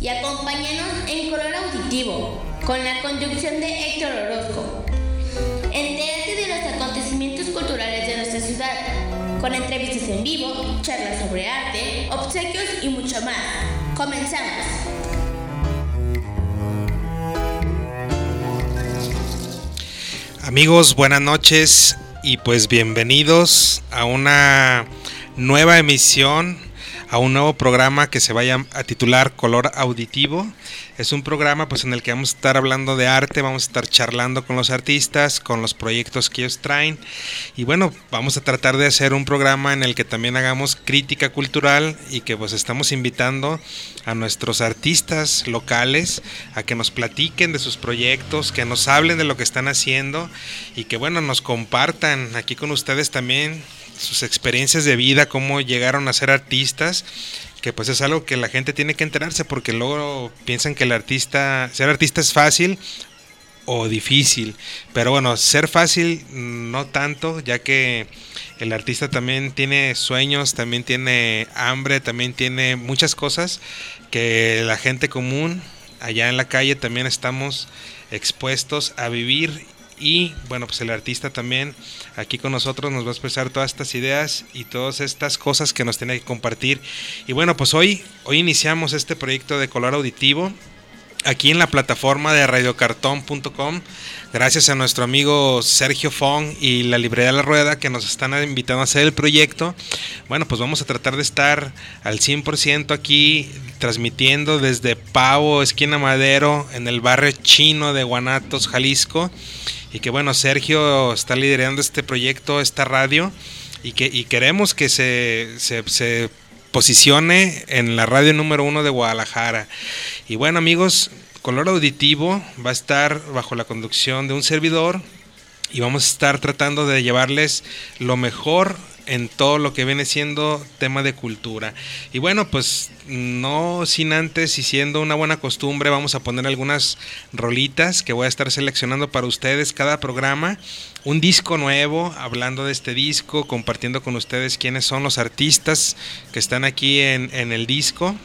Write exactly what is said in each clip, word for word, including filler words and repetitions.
y acompáñanos en Color Auditivo con la conducción de Héctor Orozco. Entérate de los acontecimientos culturales de nuestra ciudad, con entrevistas en vivo, charlas sobre arte, obsequios y mucho más. ¡Comenzamos! Amigos, buenas noches y pues bienvenidos a una nueva emisión, a un nuevo programa que se vaya a titular Color Auditivo. Es un programa pues en el que vamos a estar hablando de arte, vamos a estar charlando con los artistas, con los proyectos que ellos traen y bueno, vamos a tratar de hacer un programa en el que también hagamos crítica cultural y que pues estamos invitando a nuestros artistas locales a que nos platiquen de sus proyectos, que nos hablen de lo que están haciendo y que bueno, nos compartan aquí con ustedes también sus experiencias de vida, cómo llegaron a ser artistas, que pues es algo que la gente tiene que enterarse porque luego piensan que el artista, ser artista es fácil o difícil, pero bueno, ser fácil no tanto, ya que el artista también tiene sueños, también tiene hambre, también tiene muchas cosas que la gente común allá en la calle también estamos expuestos a vivir. Y bueno, pues el artista también aquí con nosotros nos va a expresar todas estas ideas y todas estas cosas que nos tiene que compartir. Y bueno, pues hoy, hoy iniciamos este proyecto de Color Auditivo aquí en la plataforma de radio cartón punto com, gracias a nuestro amigo Sergio Fong y la librería La Rueda que nos están invitando a hacer el proyecto. Bueno, pues vamos a tratar de estar al cien por ciento aquí transmitiendo desde Pavo, esquina Madero, en el barrio chino de Guanatos, Jalisco. Y que bueno, Sergio está liderando este proyecto, esta radio, y que y queremos que se, se, se posicione en la radio número uno de Guadalajara. Y bueno, amigos, Color Auditivo va a estar bajo la conducción de un servidor y vamos a estar tratando de llevarles lo mejor en todo lo que viene siendo tema de cultura. Y bueno, pues no sin antes y siendo una buena costumbre, vamos a poner algunas rolitas que voy a estar seleccionando para ustedes cada programa, un disco nuevo, hablando de este disco, compartiendo con ustedes quiénes son los artistas que están aquí en, en el disco.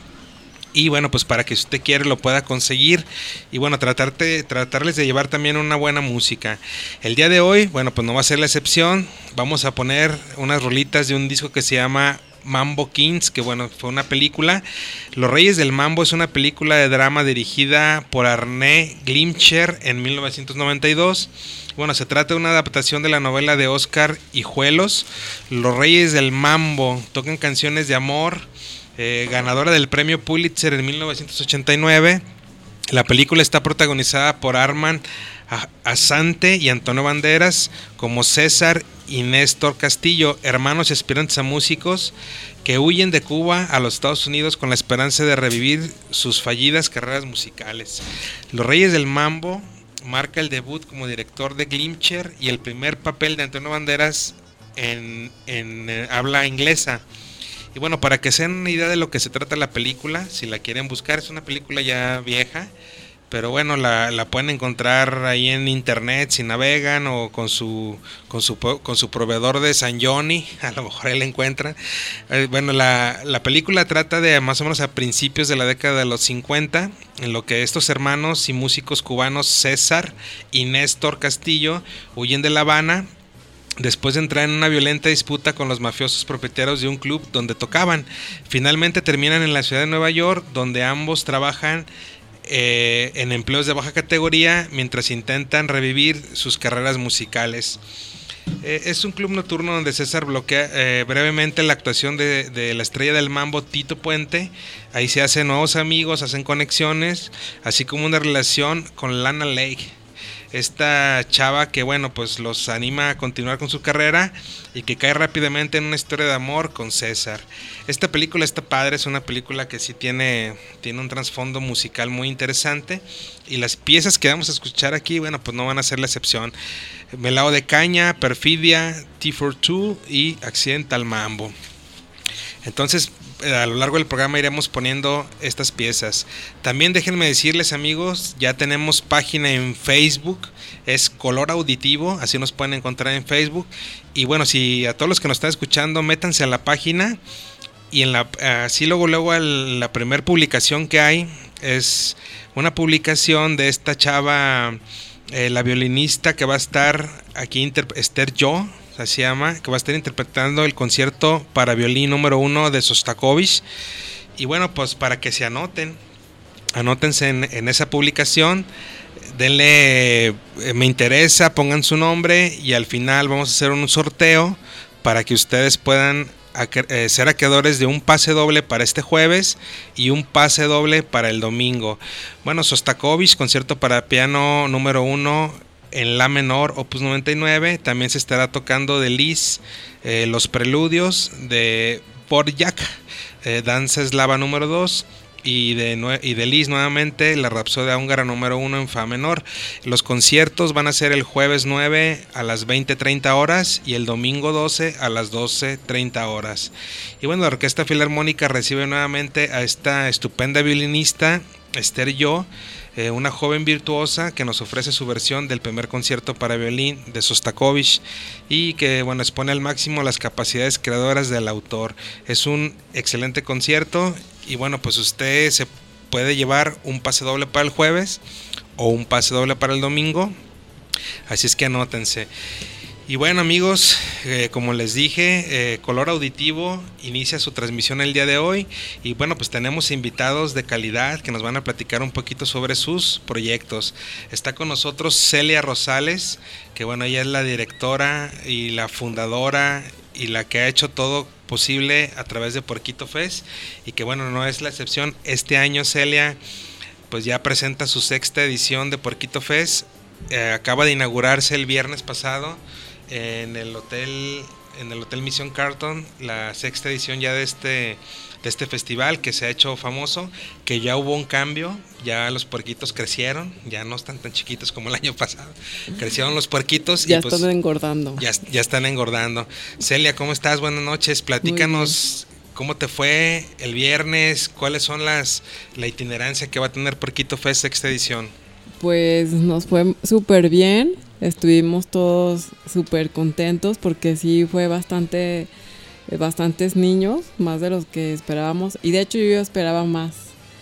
Y bueno, pues para que si usted quiere lo pueda conseguir y bueno, tratarte, tratarles de llevar también una buena música. El día de hoy, bueno, pues no va a ser la excepción, vamos a poner unas rolitas de un disco que se llama Mambo Kings, que bueno, fue una película. Los Reyes del Mambo es una película de drama dirigida por Arne Glimcher en mil novecientos noventa y dos. Bueno, se trata de una adaptación de la novela de Oscar Hijuelos. Los Reyes del Mambo tocan canciones de amor. Eh, ganadora del premio Pulitzer en mil novecientos ochenta y nueve. La película está protagonizada por Armand Assante y Antonio Banderas como César y Néstor Castillo, hermanos y aspirantes a músicos que huyen de Cuba a los Estados Unidos con la esperanza de revivir sus fallidas carreras musicales. Los Reyes del Mambo marca el debut como director de Glimcher y el primer papel de Antonio Banderas en, en eh, habla inglesa. Y bueno, para que se den una idea de lo que se trata la película, si la quieren buscar, es una película ya vieja, pero bueno, la, la pueden encontrar ahí en internet si navegan o con su con su con su proveedor de San Johnny, a lo mejor ahí la encuentran. Eh, bueno, la, la película trata de más o menos a principios de la década de los cincuenta, en lo que estos hermanos y músicos cubanos César y Néstor Castillo huyen de La Habana después de entrar en una violenta disputa con los mafiosos propietarios de un club donde tocaban. Finalmente terminan en la ciudad de Nueva York, donde ambos trabajan eh, en empleos de baja categoría mientras intentan revivir sus carreras musicales. Eh, es un club nocturno donde César bloquea eh, brevemente la actuación de, de la estrella del mambo Tito Puente. Ahí se hacen nuevos amigos, hacen conexiones, así como una relación con Lana Lake, esta chava que bueno, pues los anima a continuar con su carrera y que cae rápidamente en una historia de amor con César. Esta película está padre, es una película que sí tiene, tiene un trasfondo musical muy interesante y las piezas que vamos a escuchar aquí, bueno, pues no van a ser la excepción. Melao de Caña, Perfidia, T cuarenta y dos y Accidental Mambo. Entonces, a lo largo del programa iremos poniendo estas piezas. También déjenme decirles, amigos, ya tenemos página en Facebook, es Color Auditivo, así nos pueden encontrar en Facebook. Y bueno, si a todos los que nos están escuchando, métanse a la página y en la así luego luego el, la primera publicación que hay es una publicación de esta chava, eh, la violinista que va a estar aquí, interp- Esther Yo, se llama, que va a estar interpretando el concierto para violín número uno de Sostakovich. Y bueno, pues para que se anoten, anótense en, en esa publicación, denle eh, me interesa, pongan su nombre y al final vamos a hacer un sorteo para que ustedes puedan eh, ser acreedores de un pase doble para este jueves y un pase doble para el domingo. Bueno, Sostakovich, concierto para piano número uno en la menor, opus noventa y nueve. También se estará tocando de Liszt, eh, los preludios de Dvorak, eh, danza eslava número dos, y de, y de Liszt nuevamente la Rapsodia húngara número uno en fa menor. Los conciertos van a ser el jueves nueve a las veinte treinta horas y el domingo doce a las doce treinta horas. Y bueno, la Orquesta Filarmónica recibe nuevamente a esta estupenda violinista Esther Yo, eh, una joven virtuosa que nos ofrece su versión del primer concierto para violín de Sostakovich y que bueno, expone al máximo las capacidades creadoras del autor. Es un excelente concierto y bueno, pues usted se puede llevar un pase doble para el jueves o un pase doble para el domingo, así es que anótense. Y bueno, amigos, eh, como les dije, eh, Color Auditivo inicia su transmisión el día de hoy y bueno, pues tenemos invitados de calidad que nos van a platicar un poquito sobre sus proyectos. Está con nosotros Celia Rosales, que bueno, ella es la directora y la fundadora y la que ha hecho todo posible a través de Puerquito Fest y que bueno, no es la excepción. Este año Celia pues ya presenta su sexta edición de Puerquito Fest, eh, acaba de inaugurarse el viernes pasado en el hotel en el hotel Mission Carlton, la sexta edición ya de este de este festival que se ha hecho famoso, que ya hubo un cambio, ya los puerquitos crecieron, ya no están tan chiquitos como el año pasado, crecieron los puerquitos ya y pues están engordando. Ya, ya están engordando. Celia, ¿cómo estás? Buenas noches, platícanos cómo te fue el viernes, cuáles son las la itinerancia que va a tener Puerquito Fest sexta edición. Pues nos fue súper bien, estuvimos todos súper contentos porque sí fue bastante, bastantes niños, más de los que esperábamos, y de hecho yo esperaba más.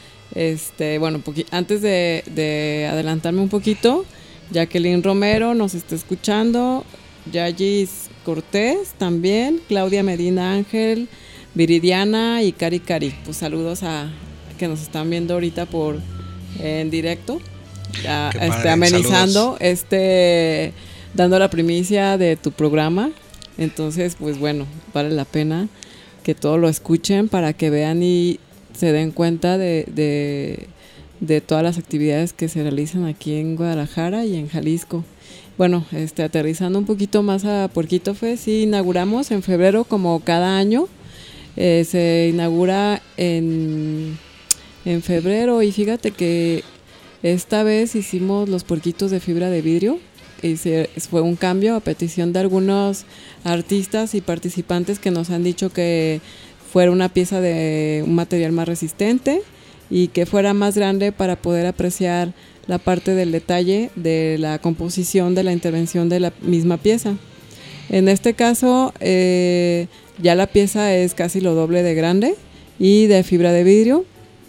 Este, bueno, poqui- antes de, de adelantarme un poquito, Jacqueline Romero nos está escuchando, Yayis Cortés también, Claudia Medina Ángel, Viridiana y Cari Cari. Pues saludos a que nos están viendo ahorita por en directo. Ya, este, amenizando, saludos. este, dando la primicia de tu programa. Entonces, pues bueno, vale la pena que todos lo escuchen para que vean y se den cuenta de, de, de todas las actividades que se realizan aquí en Guadalajara y en Jalisco. Bueno, este, aterrizando un poquito más a Puerquito Fest, sí, inauguramos en febrero como cada año. Eh, se inaugura en, en febrero y fíjate que esta vez hicimos los puerquitos de fibra de vidrio y se, fue un cambio a petición de algunos artistas y participantes que nos han dicho que fuera una pieza de un material más resistente y que fuera más grande para poder apreciar la parte del detalle de la composición de la intervención de la misma pieza. En este caso eh, ya la pieza es casi lo doble de grande y de fibra de vidrio.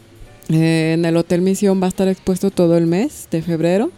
Eh, en el Hotel Misión va a estar expuesto todo el mes de febrero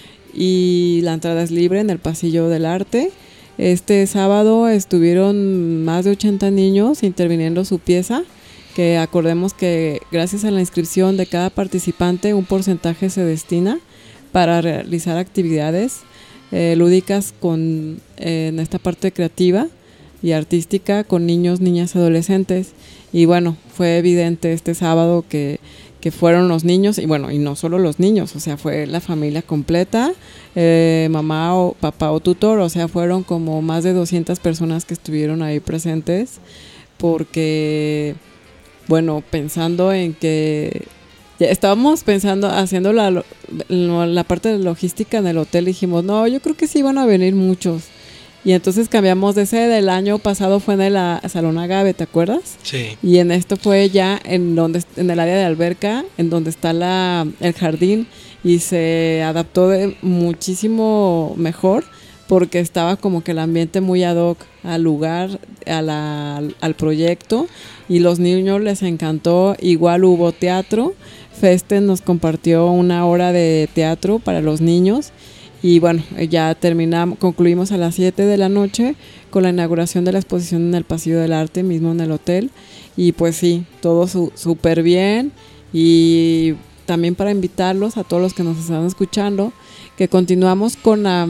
y la entrada es libre en el Pasillo del Arte. Este sábado estuvieron más de ochenta niños interviniendo su pieza, que acordemos que gracias a la inscripción de cada participante un porcentaje se destina para realizar actividades eh, lúdicas con, eh, en esta parte creativa y artística con niños, niñas y adolescentes. Y bueno, fue evidente este sábado que que fueron los niños, y bueno, y no solo los niños, o sea, fue la familia completa, eh, mamá o papá o tutor, o sea, fueron como más de doscientas personas que estuvieron ahí presentes, porque, bueno, pensando en que, ya estábamos pensando, haciendo la, la parte de logística en el hotel, dijimos, no, yo creo que sí van a venir muchos. Y entonces cambiamos de sede. El año pasado fue en el Salón Agave, ¿te acuerdas? Sí. Y en esto fue ya en donde en el área de alberca, en donde está la el jardín, y se adaptó de muchísimo mejor porque estaba como que el ambiente muy ad hoc al lugar, a la, al proyecto, y los niños les encantó. Igual hubo teatro, Festen nos compartió una hora de teatro para los niños, y bueno, ya terminamos, concluimos a las siete de la noche con la inauguración de la exposición en el Pasillo del Arte, mismo en el hotel, y pues sí, todo súper bien. Y también para invitarlos a todos los que nos están escuchando, que continuamos con la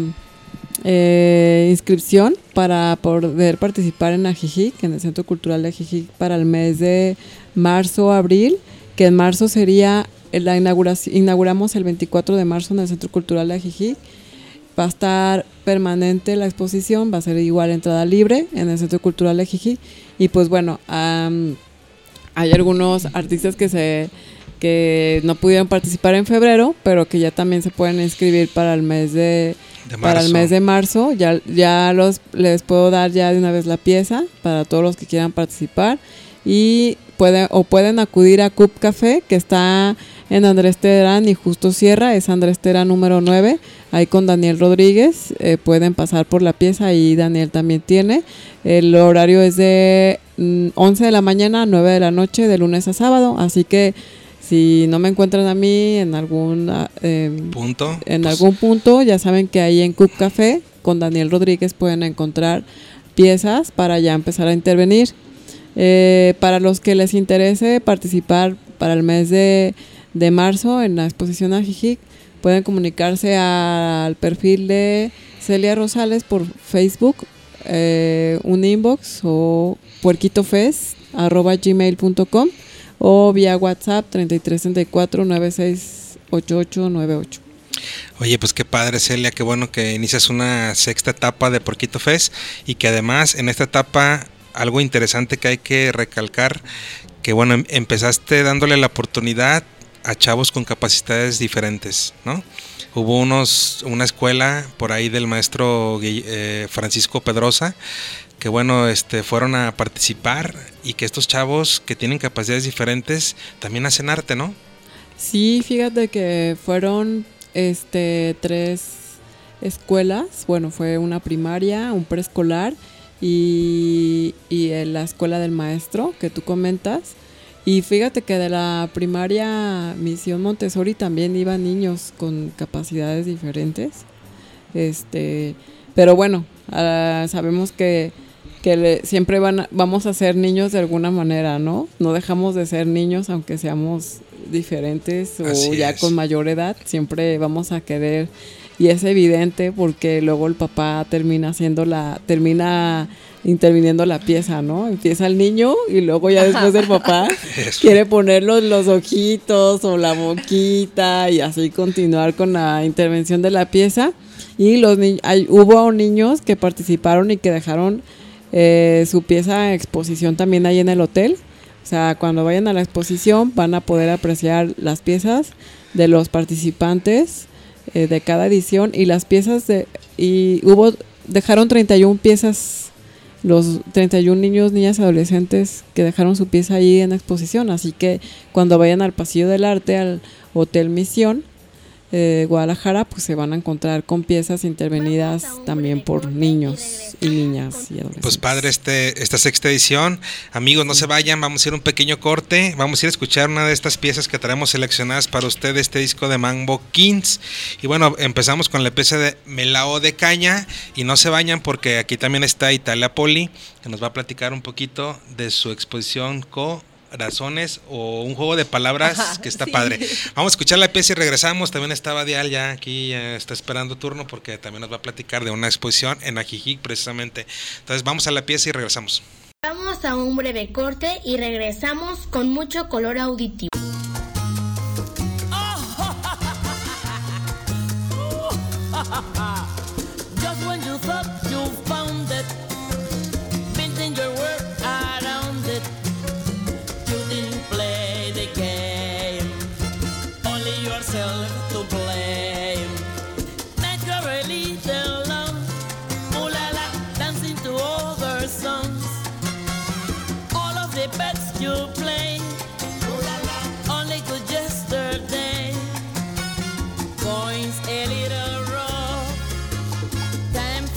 eh, inscripción para poder participar en Ajijic, en el Centro Cultural de Ajijic, para el mes de marzo, abril, que en marzo sería la inauguración, inauguramos el veinticuatro de marzo en el Centro Cultural de Ajijic. Va a estar permanente la exposición, va a ser igual entrada libre en el Centro Cultural de Ajijic. Y pues bueno, um, hay algunos artistas que se que no pudieron participar en febrero, pero que ya también se pueden inscribir para el mes de, de para el mes de marzo. Ya, ya los les puedo dar ya de una vez la pieza para todos los que quieran participar, y pueden o pueden acudir a Cup Café, que está en Andrés Terán y Justo Sierra, es Andrés Terán número nueve, ahí con Daniel Rodríguez. Eh, pueden pasar por la pieza y Daniel también tiene. El horario es de mm, once de la mañana a nueve de la noche, de lunes a sábado, así que si no me encuentran a mí en algún eh, punto, en pues, algún punto, ya saben que ahí en Cup Café con Daniel Rodríguez pueden encontrar piezas para ya empezar a intervenir. Eh, para los que les interese participar para el mes de, de marzo en la exposición Ajijic, pueden comunicarse a, al perfil de Celia Rosales por Facebook, eh, un inbox o puerquitofest arroba gmail punto com, o vía WhatsApp treinta y tres treinta y cuatro noventa y seis ochenta y ocho noventa y ocho. Oye, pues qué padre, Celia, qué bueno que inicias una sexta etapa de Puerquito Fest, y que además en esta etapa algo interesante que hay que recalcar, que bueno, empezaste dándole la oportunidad a chavos con capacidades diferentes, ¿no? Hubo unos una escuela por ahí del maestro eh, Francisco Pedrosa, que bueno, este, fueron a participar, y que estos chavos que tienen capacidades diferentes también hacen arte, ¿no? Sí, fíjate que fueron este tres escuelas. Bueno, fue una primaria, un preescolar y, y la escuela del maestro que tú comentas. Y fíjate que de la primaria Misión Montessori también iban niños con capacidades diferentes. Este, pero bueno, uh, sabemos que que le, siempre van a, vamos a ser niños de alguna manera, ¿no? No dejamos de ser niños aunque seamos diferentes o Así ya es. Con mayor edad, siempre vamos a querer, y es evidente porque luego el papá termina haciendo la, termina interviniendo la pieza, ¿no? Empieza el niño y luego ya después el papá quiere poner los, los ojitos o la boquita y así continuar con la intervención de la pieza. Y los ni- hay, hubo niños que participaron y que dejaron Eh, su pieza en exposición también ahí en el hotel. O sea, cuando vayan a la exposición van a poder apreciar las piezas de los participantes eh, de cada edición, y las piezas de y hubo dejaron treinta y una piezas, los treinta y un niños, niñas, adolescentes que dejaron su pieza ahí en exposición. Así que cuando vayan al Pasillo del Arte, al Hotel Misión eh, Guadalajara, pues se van a encontrar con piezas intervenidas también por niños y niñas y adolescentes. Pues padre, este, esta sexta edición. Amigos, no se vayan, vamos a ir a un pequeño corte, vamos a ir a escuchar una de estas piezas que traemos seleccionadas para ustedes, este disco de Mambo Kings. Y bueno, empezamos con la pieza de Melao de Caña, y no se vayan porque aquí también está Italia Poli, que nos va a platicar un poquito de su exposición co razones o un juego de palabras. Ajá, que está sí. Padre. Vamos a escuchar la pieza y regresamos. También está Badial ya aquí, ya está esperando turno porque también nos va a platicar de una exposición en Ajijic precisamente. Entonces vamos a la pieza y regresamos. Vamos a un breve corte y regresamos con mucho color auditivo. Just when you thought you found it, building your world around it. Play the game, only yourself to blame. Naturally alone, ooh la la, dancing to other songs. All of the bets you play, ooh la la, only good yesterday. Coins a little rough, time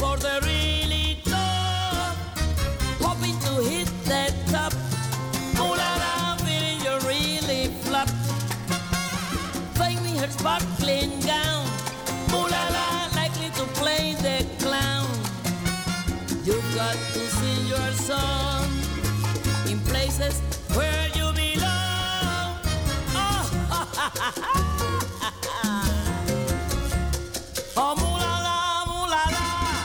places where you belong. Oh, ha, ha, ha, ha. Oh, mulala, mulala.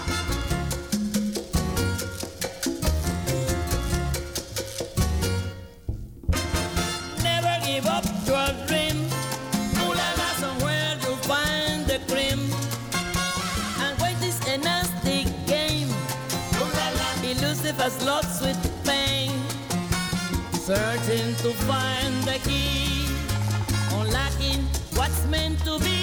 Never give up your dream. Mulala, somewhere you'll find the cream. And wait is a nasty game. Mulala, elusive as lots with pain. Searching to find the key. Unlocking what's meant to be.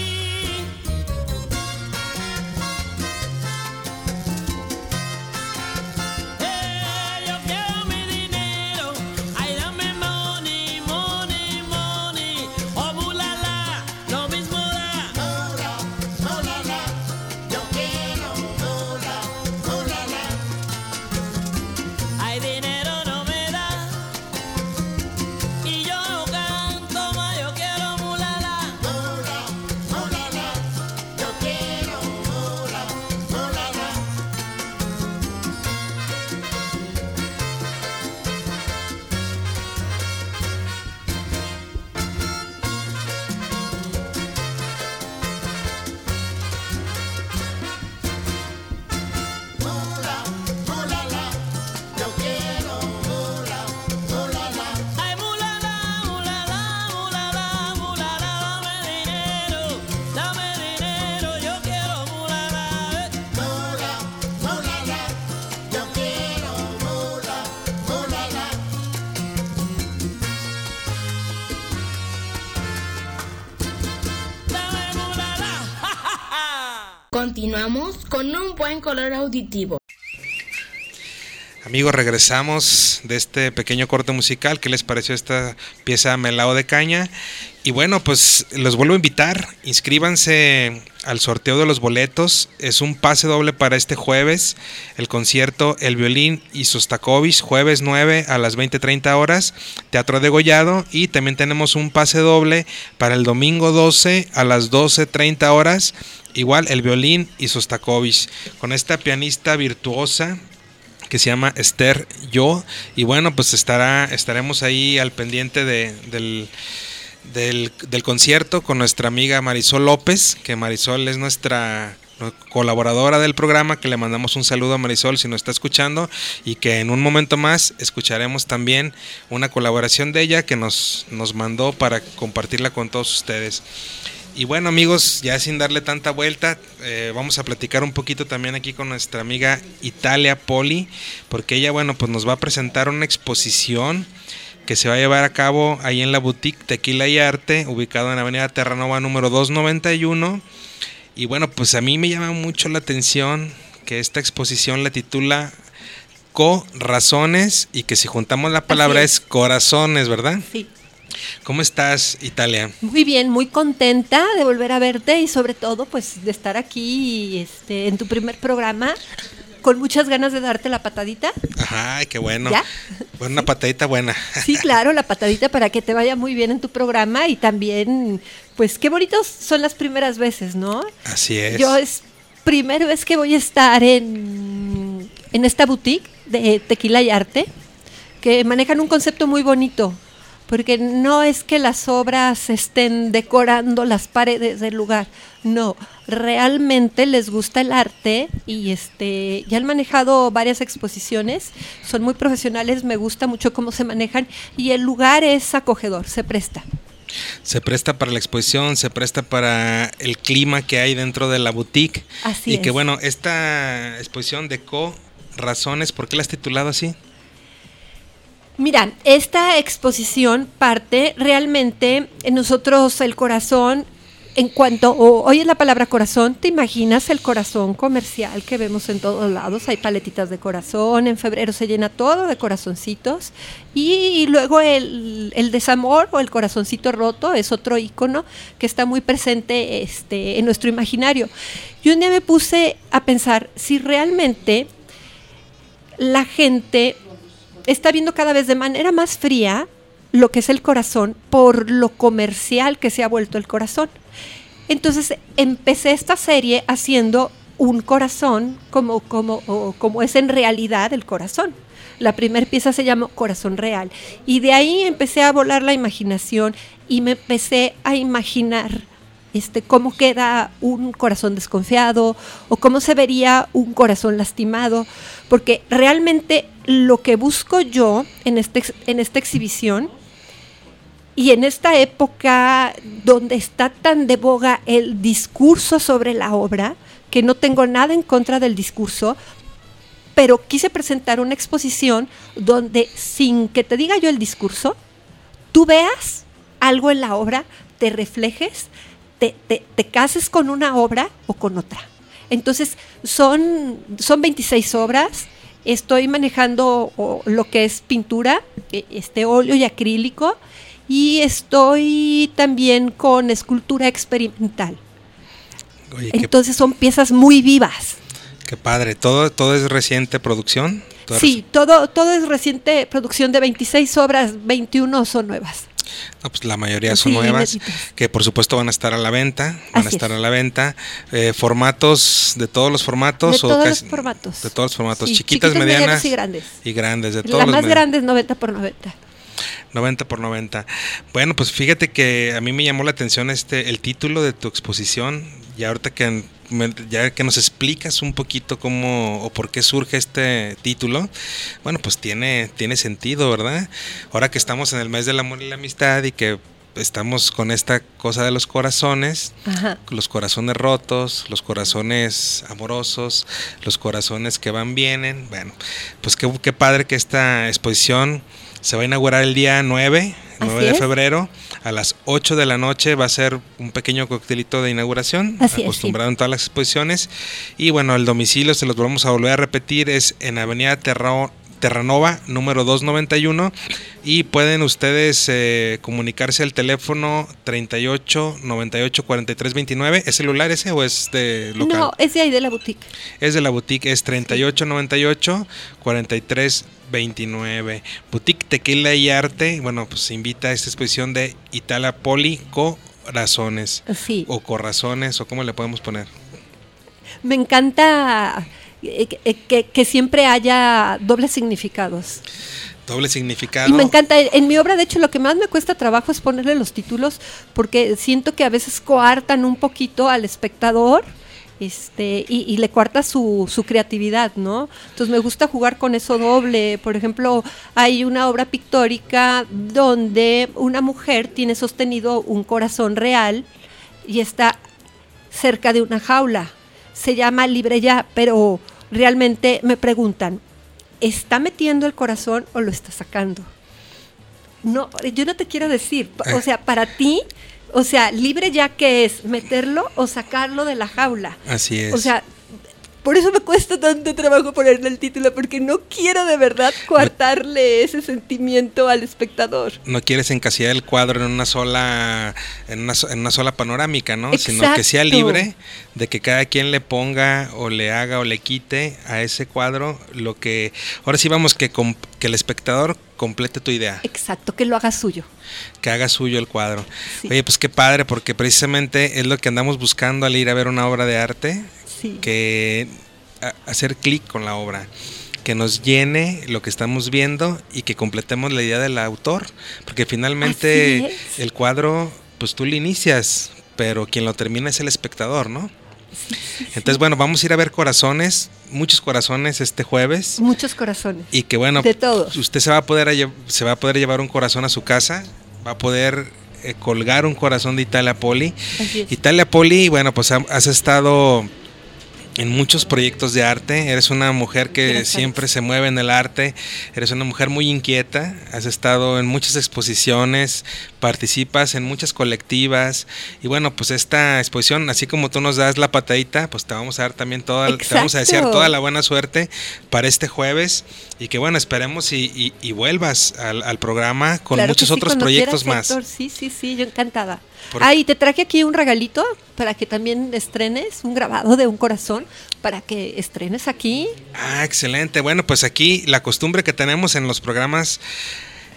Continuamos con un buen color auditivo. Amigos, regresamos de este pequeño corte musical. ¿Qué les pareció esta pieza Melao de Caña? Y bueno, pues los vuelvo a invitar. Inscríbanse al sorteo de los boletos. Es un pase doble para este jueves. El concierto El Violín y Sostakovich, jueves nueve a las veinte treinta horas, Teatro Degollado. Y también tenemos un pase doble para el domingo doce a las doce treinta horas. Igual El Violín y Sostakovich, con esta pianista virtuosa que se llama Esther Yo. Y bueno, pues estará estaremos ahí al pendiente de, del, del, del concierto con nuestra amiga Marisol López, que Marisol es nuestra colaboradora del programa, que le mandamos un saludo a Marisol si nos está escuchando, y que en un momento más escucharemos también una colaboración de ella que nos, nos mandó para compartirla con todos ustedes. Y bueno, amigos, ya sin darle tanta vuelta, eh, vamos a platicar un poquito también aquí con nuestra amiga Italia Poli, porque ella, bueno, pues nos va a presentar una exposición que se va a llevar a cabo ahí en la boutique Tequila y Arte, ubicado en la avenida Terranova número doscientos noventa y uno. Y bueno, pues a mí me llama mucho la atención que esta exposición la titula Co-Razones, y que si juntamos la palabra es. es corazones, ¿verdad? Sí. ¿Cómo estás, Italia? Muy bien, muy contenta de volver a verte y sobre todo pues de estar aquí este, en tu primer programa, con muchas ganas de darte la patadita. Ajá, qué bueno. ¿Ya? Bueno, una patadita buena. Sí, claro, la patadita para que te vaya muy bien en tu programa, y también pues qué bonitos son las primeras veces, ¿no? Así es. Yo es primera vez que voy a estar en, en esta boutique de Tequila y Arte, que manejan un concepto muy bonito. Porque no es que las obras estén decorando las paredes del lugar, no, realmente les gusta el arte y este ya han manejado varias exposiciones, son muy profesionales, me gusta mucho cómo se manejan y el lugar es acogedor, se presta. Se presta para la exposición, se presta para el clima que hay dentro de la boutique. Así y es. que bueno, esta exposición de Co-Razones, ¿por qué la has titulado así? Mira, esta exposición parte realmente en nosotros el corazón, en cuanto o, oyes la palabra corazón, te imaginas el corazón comercial que vemos en todos lados, hay paletitas de corazón, en febrero se llena todo de corazoncitos, y, y luego el, el desamor o el corazoncito roto es otro ícono que está muy presente este, en nuestro imaginario. Y un día me puse a pensar si realmente la gente está viendo cada vez de manera más fría lo que es el corazón por lo comercial que se ha vuelto el corazón. Entonces empecé esta serie haciendo un corazón como, como, o, como es en realidad el corazón. La primera pieza se llamó Corazón Real. Y de ahí empecé a volar la imaginación y me empecé a imaginar este, cómo queda un corazón desconfiado o cómo se vería un corazón lastimado. Porque realmente lo que busco yo en, este, en esta exhibición y en esta época donde está tan de boga el discurso sobre la obra, que no tengo nada en contra del discurso, pero quise presentar una exposición donde sin que te diga yo el discurso, tú veas algo en la obra, te reflejes, te, te, te cases con una obra o con otra. Entonces son, son veintiséis obras, estoy manejando o, lo que es pintura, este óleo y acrílico, y estoy también con escultura experimental. Oye, entonces son piezas muy vivas. Qué padre. ¿Todo, todo es reciente producción? ¿Todo Sí, reci- todo, todo es reciente producción de veintiséis obras, veintiuno son nuevas. No, pues la mayoría son Sí, nuevas, inéditas. que por supuesto van a estar a la venta, van Así a estar es. a la venta, eh, formatos de todos los formatos, De o todos casi- los formatos. de todos los formatos, Sí, chiquitas, chiquitas, medianas medianas y grandes. y grandes, de todos La los más med- grande es noventa por noventa. noventa por noventa. Bueno, pues fíjate que a mí me llamó la atención este el título de tu exposición, y ahorita que me- ya que nos explicas un poquito cómo o por qué surge este título, bueno, pues tiene tiene sentido, ¿verdad? Ahora que estamos en el mes del amor y la amistad y que estamos con esta cosa de los corazones, Ajá. los corazones rotos, los corazones amorosos, los corazones que van, vienen. Bueno, pues qué, qué padre que esta exposición se va a inaugurar el día nueve, Así nueve de es. febrero, a las ocho de la noche. Va a ser un pequeño coctelito de inauguración, Así es, acostumbrado en todas las exposiciones. Y bueno, el domicilio, se los vamos a volver a repetir, es en Avenida Terra- Terranova, número doscientos noventa y uno, y pueden ustedes eh, comunicarse al teléfono treinta y ocho, noventa y ocho, cuarenta y tres, veintinueve. ¿Es celular ese o es de local? No, es de ahí de la boutique. Es de la boutique, es treinta y ocho, noventa y ocho, cuarenta y tres, veintinueve. Boutique Tequila y Arte, bueno, pues se invita a esta exposición de Italia Poli Corazones, Sí. o Corazones, o cómo le podemos poner. Me encanta eh, que, que- que siempre haya dobles significados. Doble significado. Y me encanta, en mi obra de hecho lo que más me cuesta trabajo es ponerle los títulos porque siento que a veces coartan un poquito al espectador este y, y le coarta su, su creatividad, ¿no? Entonces me gusta jugar con eso doble. Por ejemplo, hay una obra pictórica donde una mujer tiene sostenido un corazón real y está cerca de una jaula. Se llama Libre Ya, pero realmente me preguntan, ¿está metiendo el corazón o lo está sacando? No, yo no te quiero decir, o sea, para ti, o sea, libre ya que es meterlo o sacarlo de la jaula. Así es. O sea, por eso me cuesta tanto trabajo ponerle el título, porque no quiero de verdad coartarle ese sentimiento al espectador. No quieres encasillar el cuadro en una sola en una, so- en una sola panorámica, ¿no? Sino que sea Exacto. libre de que cada quien le ponga o le haga o le quite a ese cuadro lo que... Ahora sí vamos, que, com- que el espectador complete tu idea, Exacto, que lo haga suyo. que haga suyo el cuadro. Sí. Oye, pues qué padre, porque precisamente es lo que andamos buscando al ir a ver una obra de arte, Sí. que a- hacer clic con la obra, que nos llene lo que estamos viendo y que completemos la idea del autor, porque finalmente Así es. el cuadro, pues tú lo inicias, pero quien lo termina es el espectador, ¿no? Entonces, bueno, vamos a ir a ver corazones, muchos corazones este jueves, Muchos corazones. y que bueno, De todos. usted se va a poder a lle- se va a poder llevar un corazón a su casa, va a poder eh, colgar un corazón de Italia Poli. Así es. Italia Poli, bueno, pues ha- has estado en muchos proyectos de arte, eres una mujer que Gracias. siempre se mueve en el arte, eres una mujer muy inquieta, has estado en muchas exposiciones, participas en muchas colectivas, y bueno, pues esta exposición, así como tú nos das la patadita, pues te vamos a dar también toda, te vamos a desear Exacto. toda la buena suerte para este jueves, y que bueno, esperemos y, y- y vuelvas al, al programa con Claro que muchos sí, otros cuando proyectos quieras, más. Héctor. Sí, sí, sí, yo encantada. Por- Ah, y te traje aquí un regalito para que también estrenes, un grabado de un corazón, para que estrenes aquí. Ah, excelente. Bueno, pues aquí la costumbre que tenemos en los programas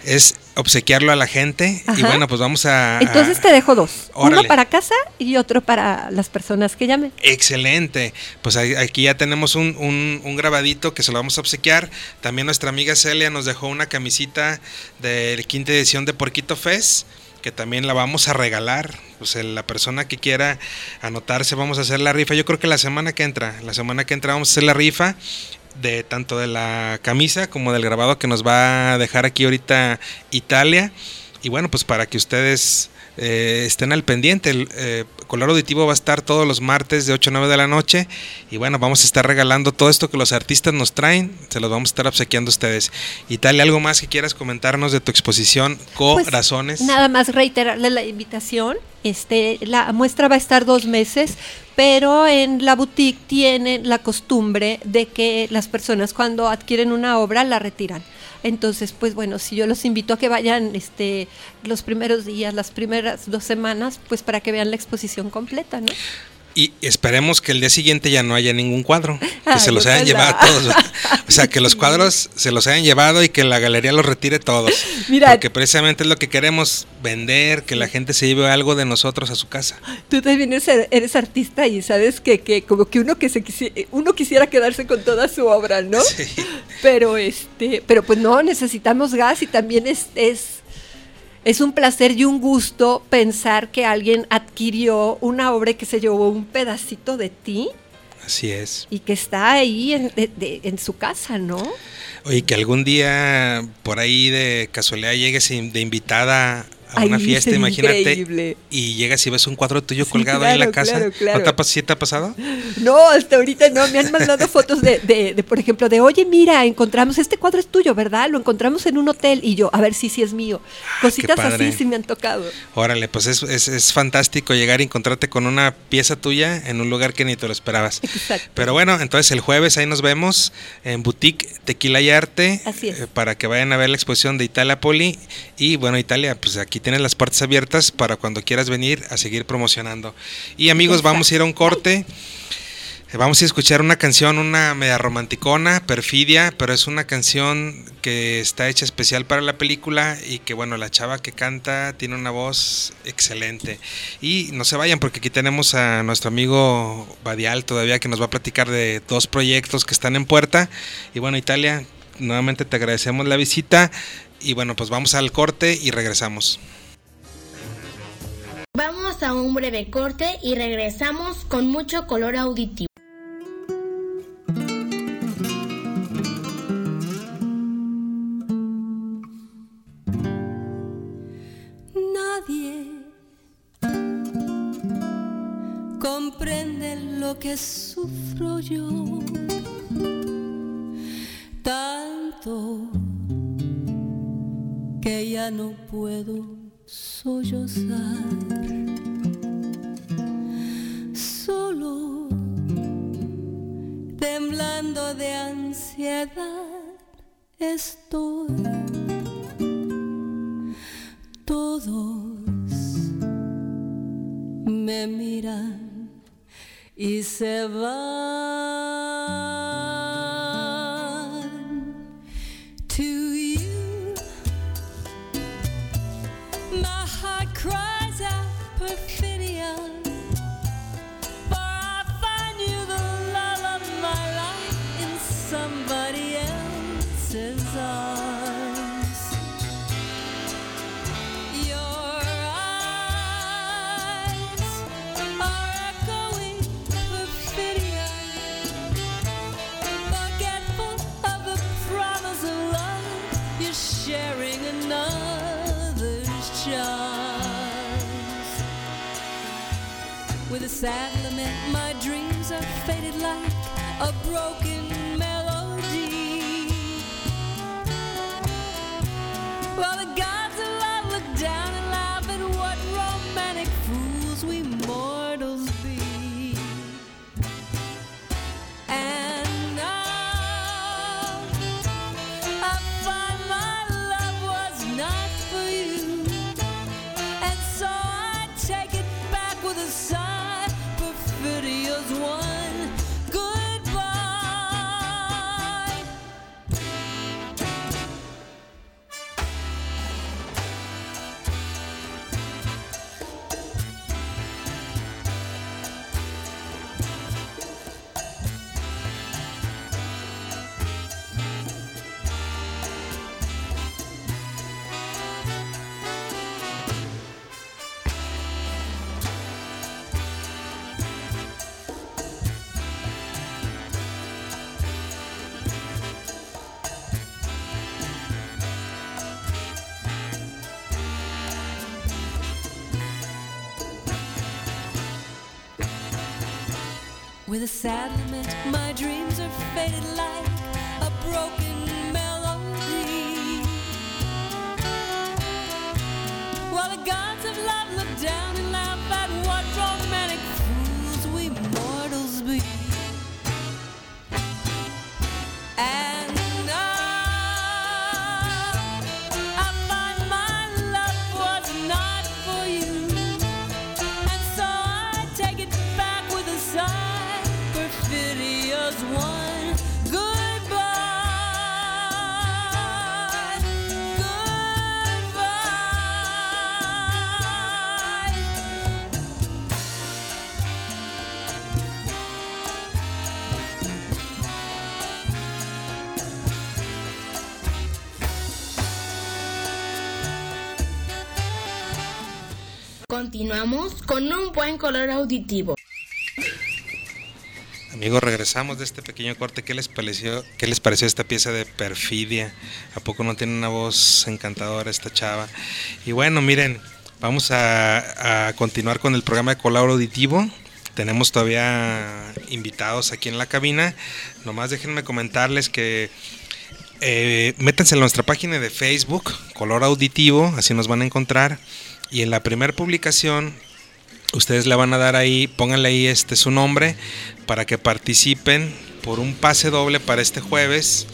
es obsequiarlo a la gente. Ajá. Y bueno, pues vamos a... Entonces te dejo dos. Órale. Uno para casa y otro para las personas que llamen. Excelente, pues aquí ya tenemos un, un, un grabadito que se lo vamos a obsequiar. También nuestra amiga Celia nos dejó una camisita de la quinta edición de Porquito Fest, que también la vamos a regalar. Pues la persona que quiera anotarse, vamos a hacer la rifa. Yo creo que la semana que entra, la semana que entra vamos a hacer la rifa de tanto de la camisa como del grabado que nos va a dejar aquí ahorita Italia. Y bueno, pues para que ustedes eh, estén al pendiente, el eh, Color Auditivo va a estar todos los martes de ocho a nueve de la noche. Y bueno, vamos a estar regalando todo esto que los artistas nos traen, se los vamos a estar obsequiando a ustedes. Italia, ¿algo más que quieras comentarnos de tu exposición Corazones? Pues, nada más reiterarle la invitación. Este, la muestra va a estar dos meses, pero en la boutique tienen la costumbre de que las personas cuando adquieren una obra la retiran. Entonces, pues bueno, si yo los invito a que vayan este, los primeros días, las primeras dos semanas, pues para que vean la exposición completa, ¿no? Y esperemos que el día siguiente ya no haya ningún cuadro, que Ay, se los ojalá. hayan llevado todos. O sea, que los cuadros se los hayan llevado y que la galería los retire todos. Mira, porque precisamente es lo que queremos, vender, que la gente se lleve algo de nosotros a su casa. tú también eres, eres artista y sabes que, que como que uno que se quisi- uno quisiera quedarse con toda su obra, ¿no? Sí. Pero este, pero pues no, necesitamos gas y también es, es Es un placer y un gusto pensar que alguien adquirió una obra que se llevó un pedacito de ti Así es. y que está ahí en, de- de- en su casa, ¿no? Oye, que algún día por ahí de casualidad llegues in- de invitada a Ay, una fiesta, sería imagínate, increíble. y llegas y ves un cuadro tuyo Sí, colgado ahí en la claro, casa. claro, claro. ¿No te ha, pas- sí te ha pasado? No, hasta ahorita no, me han mandado fotos de, de, de, por ejemplo, de, oye, mira, encontramos, este cuadro es tuyo, ¿verdad? Lo encontramos en un hotel y yo, a ver si sí es mío. Cositas qué padre. así sí me han tocado. Órale, pues es, es, es fantástico llegar y encontrarte con una pieza tuya en un lugar que ni te lo esperabas. Exacto. Pero bueno, entonces el jueves ahí nos vemos en Boutique Tequila y Arte. Así es. eh, para que vayan a ver la exposición de Italia Poli. Y bueno, Italia, pues aquí tienes las puertas abiertas para cuando quieras venir a seguir promocionando. Y amigos, Exacto. vamos a ir a un corte. Vamos a escuchar una canción, una media romanticona, Perfidia, pero es una canción que está hecha especial para la película y que bueno, la chava que canta tiene una voz excelente. Y no se vayan porque aquí tenemos a nuestro amigo Badial todavía que nos va a platicar de dos proyectos que están en puerta. Y bueno, Italia, nuevamente te agradecemos la visita y bueno, pues vamos al corte y regresamos. Vamos a un breve corte y regresamos con mucho color auditivo. Nadie comprende lo que sufro yo, tanto que ya no puedo sollozar. Solo temblando de ansiedad estoy. Todos me miran y se van. To you, my heart cries out perfidia, for I find you the love of my life in somebody else's arms. Your eyes are echoing perfidia, forgetful of the promise of love, you're sharing another's charms. With a sad lament, my dreams are faded like a broken melody. While the gods of love look down and laugh at what romantic fools we mortals be. And now I find my love was not for you, and so I take it back with a sigh. Perfidia's one goodbye. with a sad lament. My dreams are faded like a broken melody. While the gods of love look down and laugh at what romantic fools we mortals be. And one goodbye, goodbye. Continuamos con un buen color auditivo. Amigos, regresamos de este pequeño corte. ¿Qué les pareció, qué les pareció esta pieza de Perfidia? ¿A poco no tiene una voz encantadora esta chava? Y bueno, miren, vamos a, a continuar con el programa de color auditivo. Tenemos todavía invitados aquí en la cabina. Nomás déjenme comentarles que eh, métanse en nuestra página de Facebook, Color Auditivo, así nos van a encontrar. Y en la primera publicación, ustedes le van a dar ahí, pónganle ahí este su nombre para que participen por un pase doble para este jueves,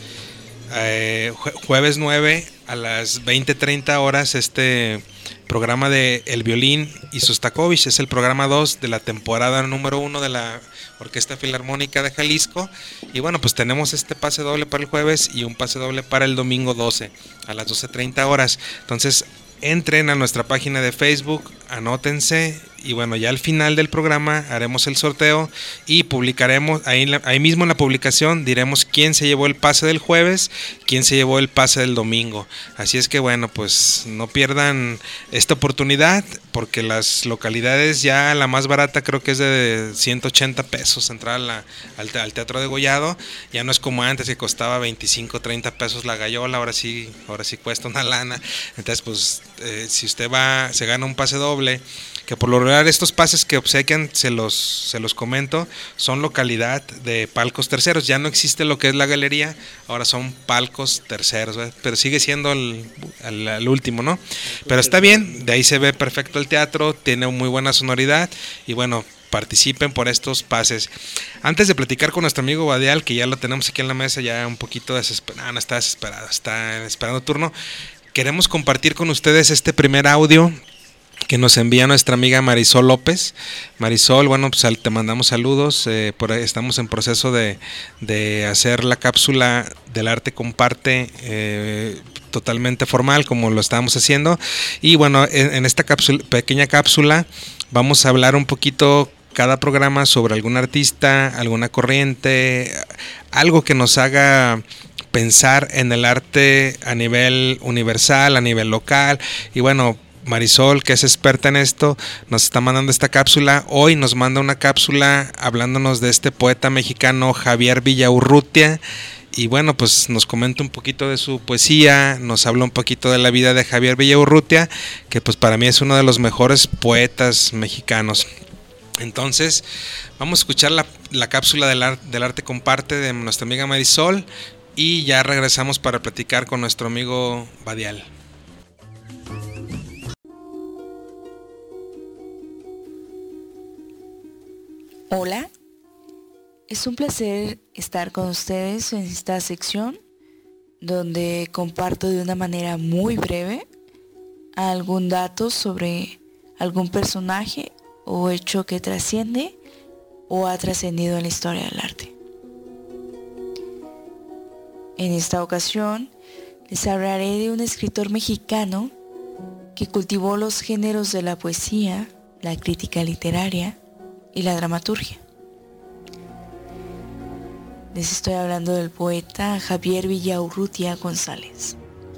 eh, jueves nueve a las veinte treinta horas, este programa de El Violín y Sostakovich. Es el programa dos de la temporada número uno de la Orquesta Filarmónica de Jalisco. Y bueno, pues tenemos este pase doble para el jueves y un pase doble para el domingo doce a las doce treinta horas. Entonces, entren a nuestra página de Facebook, anótense y bueno, ya al final del programa haremos el sorteo y publicaremos, ahí, ahí mismo en la publicación diremos quién se llevó el pase del jueves, quién se llevó el pase del domingo. Así es que bueno, pues no pierdan esta oportunidad porque las localidades, ya la más barata creo que es de ciento ochenta pesos entrar a la, al, al Teatro Degollado. Ya no es como antes que costaba veinticinco, treinta pesos la gallola, ahora sí, ahora sí cuesta una lana. Entonces pues eh, si usted va, se gana un pase doble, que por lo regular estos pases que obsequian, se los, se los comento, son localidad de palcos terceros. Ya no existe lo que es la galería, ahora son palcos terceros, ¿verdad? Pero sigue siendo el, el, el último, ¿no? Pero está bien, de ahí se ve perfecto el teatro, tiene muy buena sonoridad y bueno, participen por estos pases. Antes de platicar con nuestro amigo Badial, que ya lo tenemos aquí en la mesa, ya un poquito desesperado, no está desesperado, está esperando turno, queremos compartir con ustedes este primer audio que nos envía nuestra amiga Marisol López. Marisol, bueno, pues te mandamos saludos. Eh, por ahí estamos en proceso de, de hacer la cápsula del arte comparte eh, totalmente formal, como lo estábamos haciendo. Y bueno, en, en esta cápsula, pequeña cápsula vamos a hablar un poquito cada programa sobre algún artista, alguna corriente, algo que nos haga pensar en el arte a nivel universal, a nivel local. Y bueno, Marisol, que es experta en esto, nos está mandando esta cápsula. Hoy nos manda una cápsula hablándonos de este poeta mexicano Javier Villaurrutia. Y bueno, pues nos comenta un poquito de su poesía, nos habla un poquito de la vida de Javier Villaurrutia, que pues para mí es uno de los mejores poetas mexicanos. Entonces, vamos a escuchar la, la cápsula del, ar, del arte comparte de nuestra amiga Marisol y ya regresamos para platicar con nuestro amigo Badial. Hola, es un placer estar con ustedes en esta sección donde comparto de una manera muy breve algún dato sobre algún personaje o hecho que trasciende o ha trascendido en la historia del arte. En esta ocasión les hablaré de un escritor mexicano que cultivó los géneros de la poesía, la crítica literaria y la dramaturgia. Les estoy hablando del poeta Javier Villaurrutia González.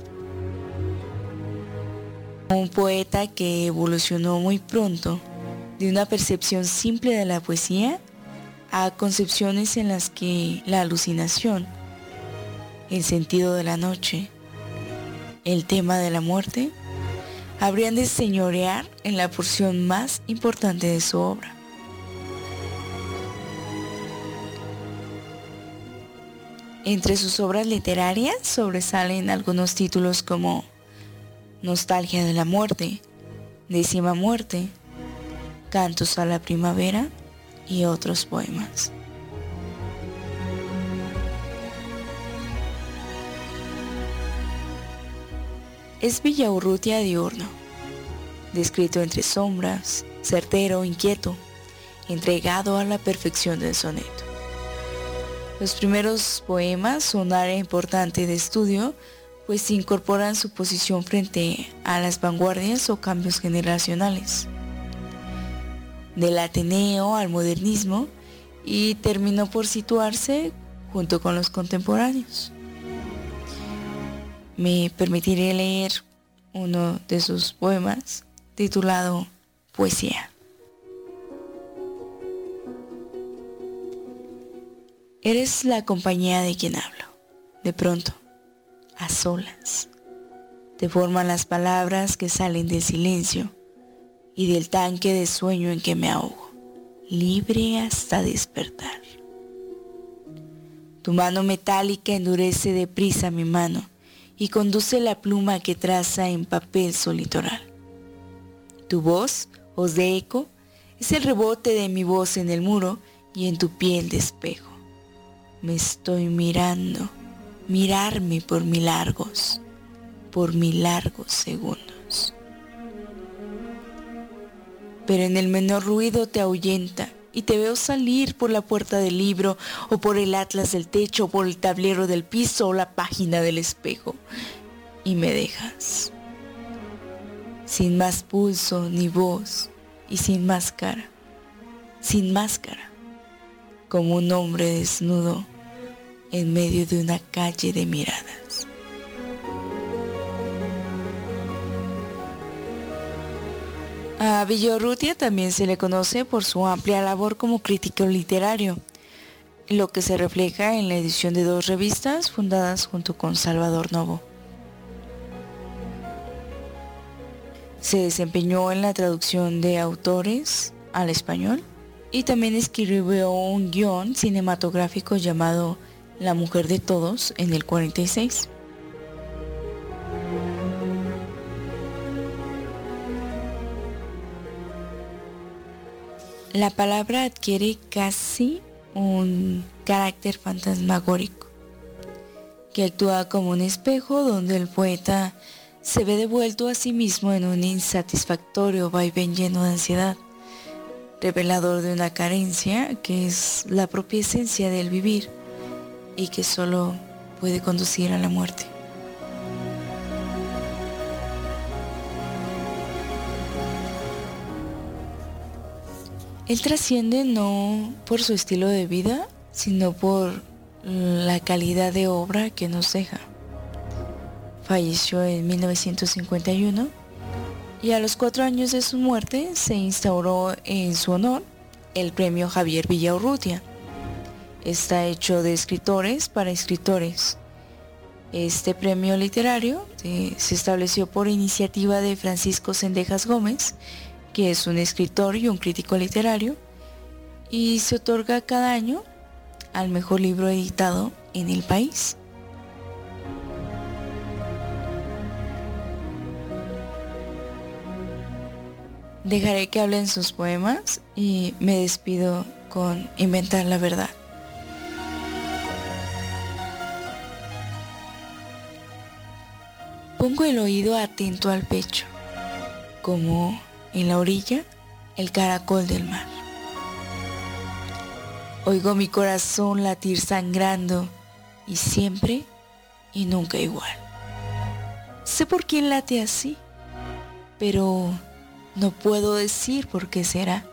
Un poeta que evolucionó muy pronto de una percepción simple de la poesía a concepciones en las que la alucinación, el sentido de la noche, el tema de la muerte, habrían de señorear en la porción más importante de su obra. Entre sus obras literarias sobresalen algunos títulos como Nostalgia de la muerte, Décima muerte, Cantos a la primavera y otros poemas. Es Villaurrutia diurno, descrito entre sombras, certero, inquieto, entregado a la perfección del soneto. Los primeros poemas son área importante de estudio, pues incorporan su posición frente a las vanguardias o cambios generacionales, del Ateneo al modernismo, y terminó por situarse junto con los contemporáneos. Me permitiré leer uno de sus poemas titulado Poesía. Eres la compañía de quien hablo. De pronto, a solas, te forman las palabras que salen del silencio y del tanque de sueño en que me ahogo, libre hasta despertar. Tu mano metálica endurece deprisa mi mano y conduce la pluma que traza en papel su litoral. Tu voz, voz de eco, es el rebote de mi voz en el muro y en tu piel de espejo. Me estoy mirando, mirarme por mil largos, por mil largos segundos. Pero en el menor ruido te ahuyenta y te veo salir por la puerta del libro o por el atlas del techo o por el tablero del piso o la página del espejo y me dejas sin más pulso ni voz y sin máscara, sin máscara, como un hombre desnudo en medio de una calle de miradas. A Villaurrutia también se le conoce por su amplia labor como crítico literario, lo que se refleja en la edición de dos revistas fundadas junto con Salvador Novo. Se desempeñó en la traducción de autores al español y también escribió un guión cinematográfico llamado La mujer de todos en el cuarenta y seis. La palabra adquiere casi un carácter fantasmagórico, que actúa como un espejo donde el poeta se ve devuelto a sí mismo en un insatisfactorio vaivén lleno de ansiedad, revelador de una carencia que es la propia esencia del vivir y que solo puede conducir a la muerte. Él trasciende no por su estilo de vida, sino por la calidad de obra que nos deja. Falleció en mil novecientos cincuenta y uno y a los cuatro años de su muerte se instauró en su honor el premio Javier Villaurrutia. Está hecho de escritores para escritores. Este premio literario eh, se estableció por iniciativa de Francisco Zendejas Gómez, que es un escritor y un crítico literario, y se otorga cada año al mejor libro editado en el país. Dejaré que hablen sus poemas y me despido con Inventar la verdad. Pongo el oído atento al pecho, como en la orilla el caracol del mar. Oigo mi corazón latir sangrando y siempre y nunca igual. Sé por quién late así, pero no puedo decir por qué será.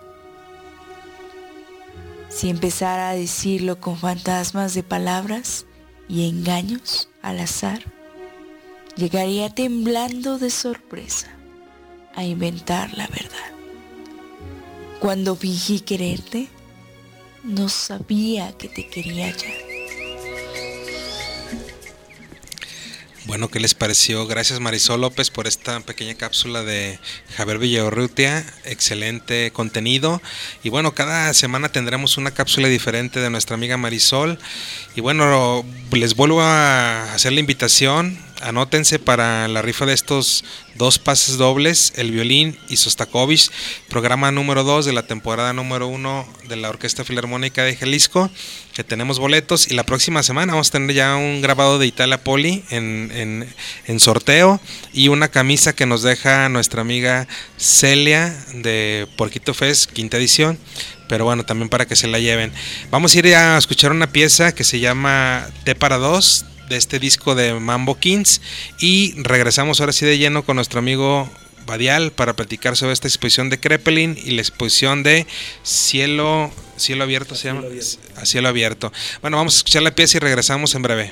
Si empezara a decirlo con fantasmas de palabras y engaños al azar, llegaría temblando de sorpresa a inventar la verdad. Cuando fingí quererte, no sabía que te quería ya. Bueno, ¿qué les pareció? Gracias Marisol López por esta pequeña cápsula de Javier Villaurrutia, excelente contenido. Y bueno, cada semana tendremos una cápsula diferente de nuestra amiga Marisol. Y bueno, les vuelvo a hacer la invitación, anótense para la rifa de estos dos pases dobles, el violín y Sostakovich, programa número dos de la temporada número uno de la Orquesta Filarmónica de Jalisco, que tenemos boletos, y la próxima semana vamos a tener ya un grabado de Italia Poli en, en, en sorteo, y una camisa que nos deja nuestra amiga Celia de Porquito Fest, quinta edición. Pero bueno, también para que se la lleven. Vamos a ir a escuchar una pieza que se llama T para dos, de este disco de Mambo Kings, y regresamos ahora sí de lleno con nuestro amigo Badial para platicar sobre esta exposición de Kreppelin y la exposición de Cielo Cielo Abierto, se llama A Cielo Abierto. Bueno, vamos a escuchar la pieza y regresamos en breve.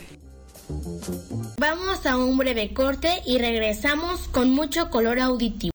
Vamos a un breve corte y regresamos con mucho color auditivo.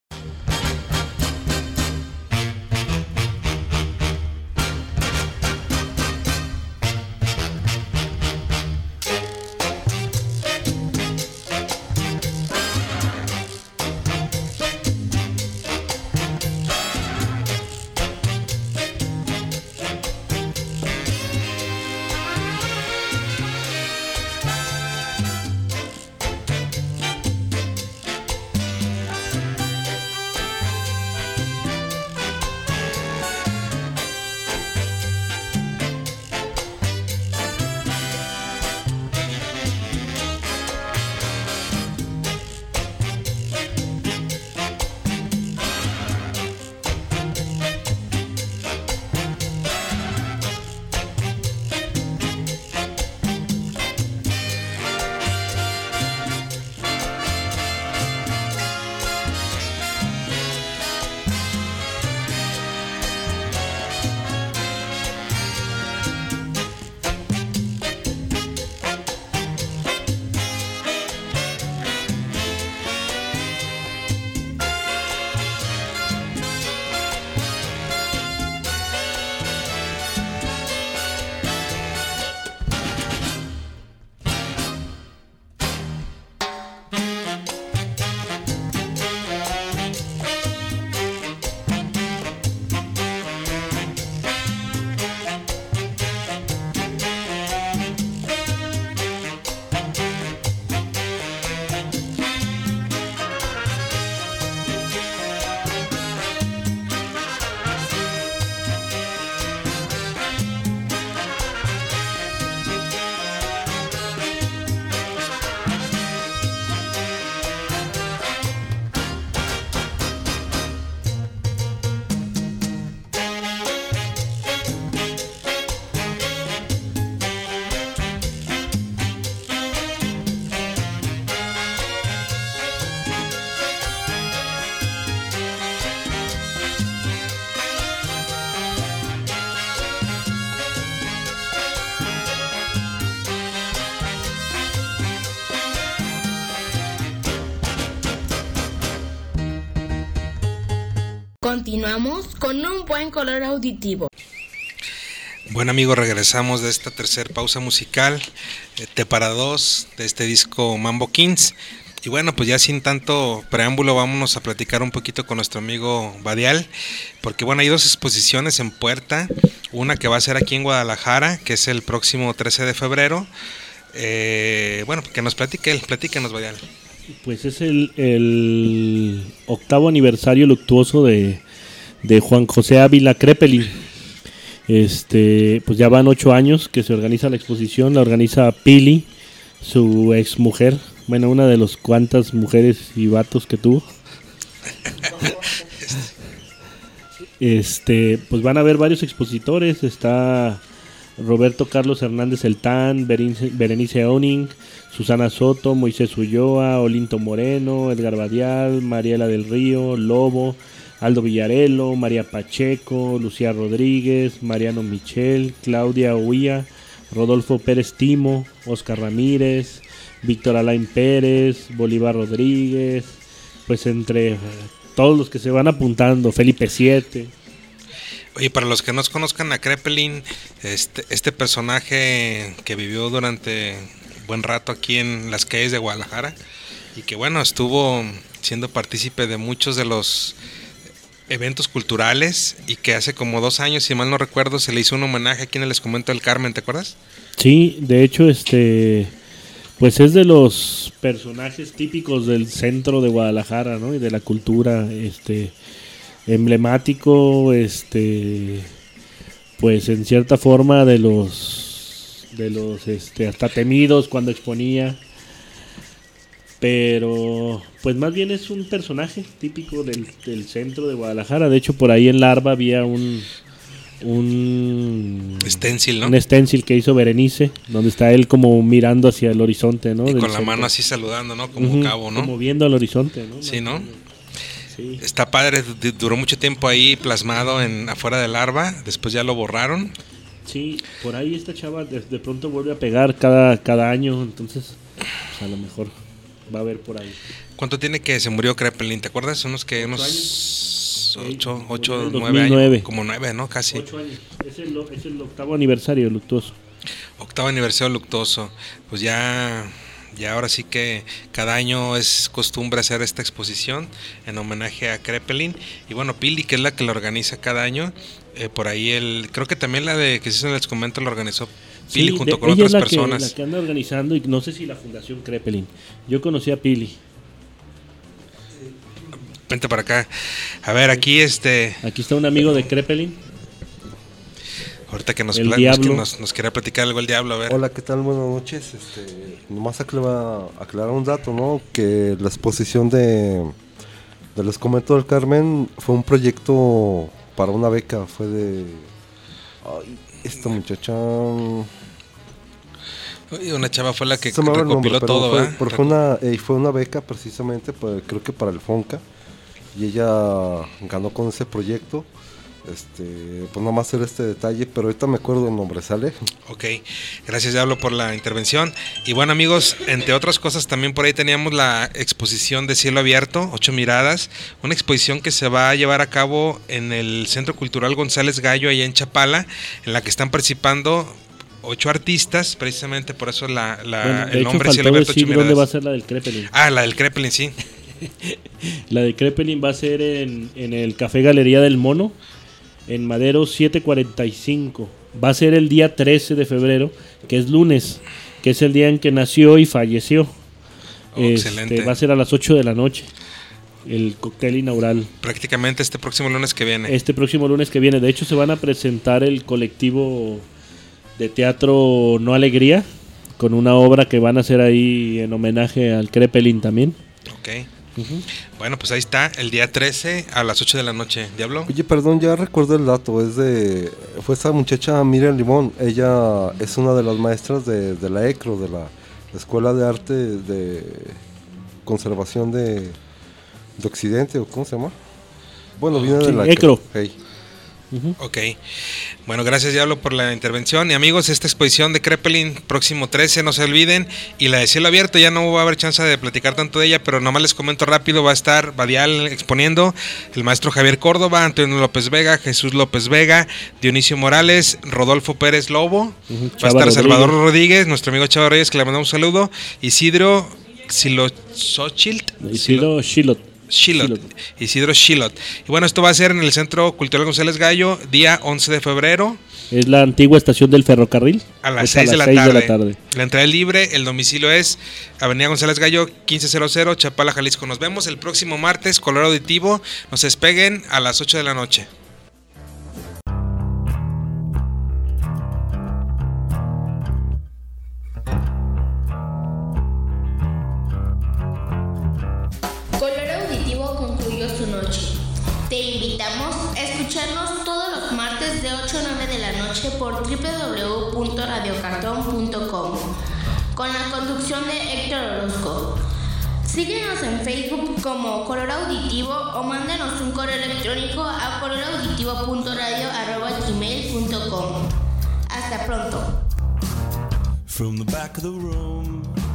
Continuamos con un buen color auditivo. Bueno amigos, regresamos de esta tercera pausa musical, eh, T para dos, de este disco Mambo Kings. Y bueno, pues ya sin tanto preámbulo, vámonos a platicar un poquito con nuestro amigo Badial, porque bueno, hay dos exposiciones en puerta, una que va a ser aquí en Guadalajara, que es el próximo trece de febrero. Eh, bueno, que nos platique él, platíquenos Badial. Pues es el, el octavo aniversario luctuoso de, de Juan José Ávila Kreppelin. Este, pues ya van ocho años que se organiza la exposición, la organiza Pili, su ex mujer, bueno, una de los cuantas mujeres y vatos que tuvo. Este, pues van a haber varios expositores, está Roberto Carlos Hernández Eltán, Berenice, Berenice Oning, Susana Soto, Moisés Ulloa, Olinto Moreno, Edgar Badial, Mariela del Río, Lobo, Aldo Villarelo, María Pacheco, Lucía Rodríguez, Mariano Michel, Claudia Huía, Rodolfo Pérez Timo, Oscar Ramírez, Víctor Alain Pérez, Bolívar Rodríguez, pues entre todos los que se van apuntando, Felipe Siete. Oye, para los que no conozcan a Kreppelin, este, este personaje que vivió durante buen rato aquí en las calles de Guadalajara y que bueno, estuvo siendo partícipe de muchos de los eventos culturales y que hace como dos años, si mal no recuerdo, se le hizo un homenaje aquí en el Escomiento del Carmen, ¿te acuerdas? Sí, de hecho, este, pues es de los personajes típicos del centro de Guadalajara, ¿no? Y de la cultura, este, emblemático, este, pues en cierta forma de los, de los, este, hasta temidos cuando exponía. Pero pues más bien es un personaje típico del, del centro de Guadalajara. De hecho, por ahí en Larva había un un stencil, ¿no? Un stencil que hizo Berenice, donde está él como mirando hacia el horizonte, ¿no? Y Del con la centro. mano así saludando, ¿no? Como Ujú, cabo, ¿no? Como viendo al horizonte, ¿no? Sí, ¿no? Sí. Está padre, du- duró mucho tiempo ahí plasmado en afuera de Larva, después ya lo borraron. Sí, por ahí esta chava de, de pronto vuelve a pegar cada, cada año, entonces pues, a lo mejor va a haber por ahí. ¿Cuánto tiene que se murió Crepelin? ¿Te acuerdas? Unos que Ocho unos años. ocho, Sí, ocho, murió en nueve dos mil nueve. años, como nueve, ¿no? Casi. Ocho años. Es el, es el octavo aniversario luctuoso. Octavo aniversario luctuoso. Pues ya, ya ahora sí que cada año es costumbre hacer esta exposición en homenaje a Crepelin. Y bueno, Pili, que es la que la organiza cada año, eh, por ahí el, creo que también la de que se hizo en el Escomiento la organizó Pili Sí, junto de- con ella otras es la personas. Que, la que anda organizando, y no sé si la Fundación Crepelin. Yo conocí a Pili. Vente para acá. A ver, aquí este, Aquí está un amigo de Crepelin. ahorita que nos, El pla- nos, Diablo. nos, nos quería platicar algo el Diablo, a ver. Hola, ¿qué tal? Buenas noches. Este, nomás aclara- aclarar un dato, ¿no? Que la exposición de del Escomiento del Carmen fue un proyecto para una beca. Fue de... Ay, esta muchacha... Uy, una chava fue la que se me va el nombre, recopiló pero todo, fue, ¿verdad? pero fue una, eh, fue una beca precisamente, pues, creo que para el FONCA. Y ella ganó con ese proyecto. Este, pues nada más hacer este detalle, pero ahorita me acuerdo el nombre, ¿sale? Ok, gracias Diablo por la intervención. Y bueno amigos, entre otras cosas también por ahí teníamos la exposición de Cielo Abierto, Ocho Miradas, una exposición que se va a llevar a cabo en el Centro Cultural González Gallo, allá en Chapala, en la que están participando ocho artistas, precisamente por eso la, la, Bueno, de el hecho, nombre Cielo faltó Abierto, Ocho decir dónde va a Miradas. ser la del Crepelin. Ah, la del Crepelin, sí. La de Crepelin va a ser en, en el Café Galería del Mono, en Madero siete cuarenta y cinco. Va a ser el día trece de febrero, que es lunes, que es el día en que nació y falleció. Oh, Este, excelente. va a ser a las ocho de la noche, el cóctel inaugural. Prácticamente este próximo lunes que viene. Este próximo lunes que viene. De hecho, se van a presentar el colectivo de teatro No Alegría, con una obra que van a hacer ahí en homenaje al Crepelin también. Ok. Bueno, pues ahí está, el día trece a las ocho de la noche. ¿Diablo? Oye, perdón, ya recuerdo el dato, es de... Fue esa muchacha Miriam Limón, ella es una de las maestras de, de la ECRO, de la Escuela de Arte de Conservación de, de Occidente, ¿o cómo se llama? Bueno, viene Sí, de la ECRO. Hey. Ok, bueno, gracias Diablo por la intervención. Y amigos, esta exposición de Crepelin, próximo trece, no se olviden. Y la de Cielo Abierto, ya no va a haber chance de platicar tanto de ella, pero nomás les comento rápido, va a estar Badial exponiendo, el maestro Javier Córdoba, Antonio López Vega, Jesús López Vega, Dionisio Morales, Rodolfo Pérez Lobo, Ujú, va a Chava estar Rodríguez. Salvador Rodríguez, nuestro amigo Chava Reyes, que le mandamos un saludo, Isidro Silochochilt, Isidro Shilot. Shilot, Shilot. Isidro Shilot. Y bueno, esto va a ser en el Centro Cultural González Gallo, día once de febrero, Es la antigua estación del ferrocarril. a las Es seis, de, la seis tarde. La entrada es libre, el domicilio es Avenida González Gallo, quince cero cero, Chapala, Jalisco. Nos vemos el próximo martes, Color Auditivo. Nos despeguen a las ocho de la noche. Color Auditivo concluyó su noche. Te invitamos a escucharnos todos los martes de ocho a nueve de la noche por doble u doble u doble u punto radio cartón punto com con la conducción de Héctor Orozco. Síguenos en Facebook como Color Auditivo o mándanos un correo electrónico a colorauditivo punto radio arroba gmail punto com. Hasta pronto. From the back of the room,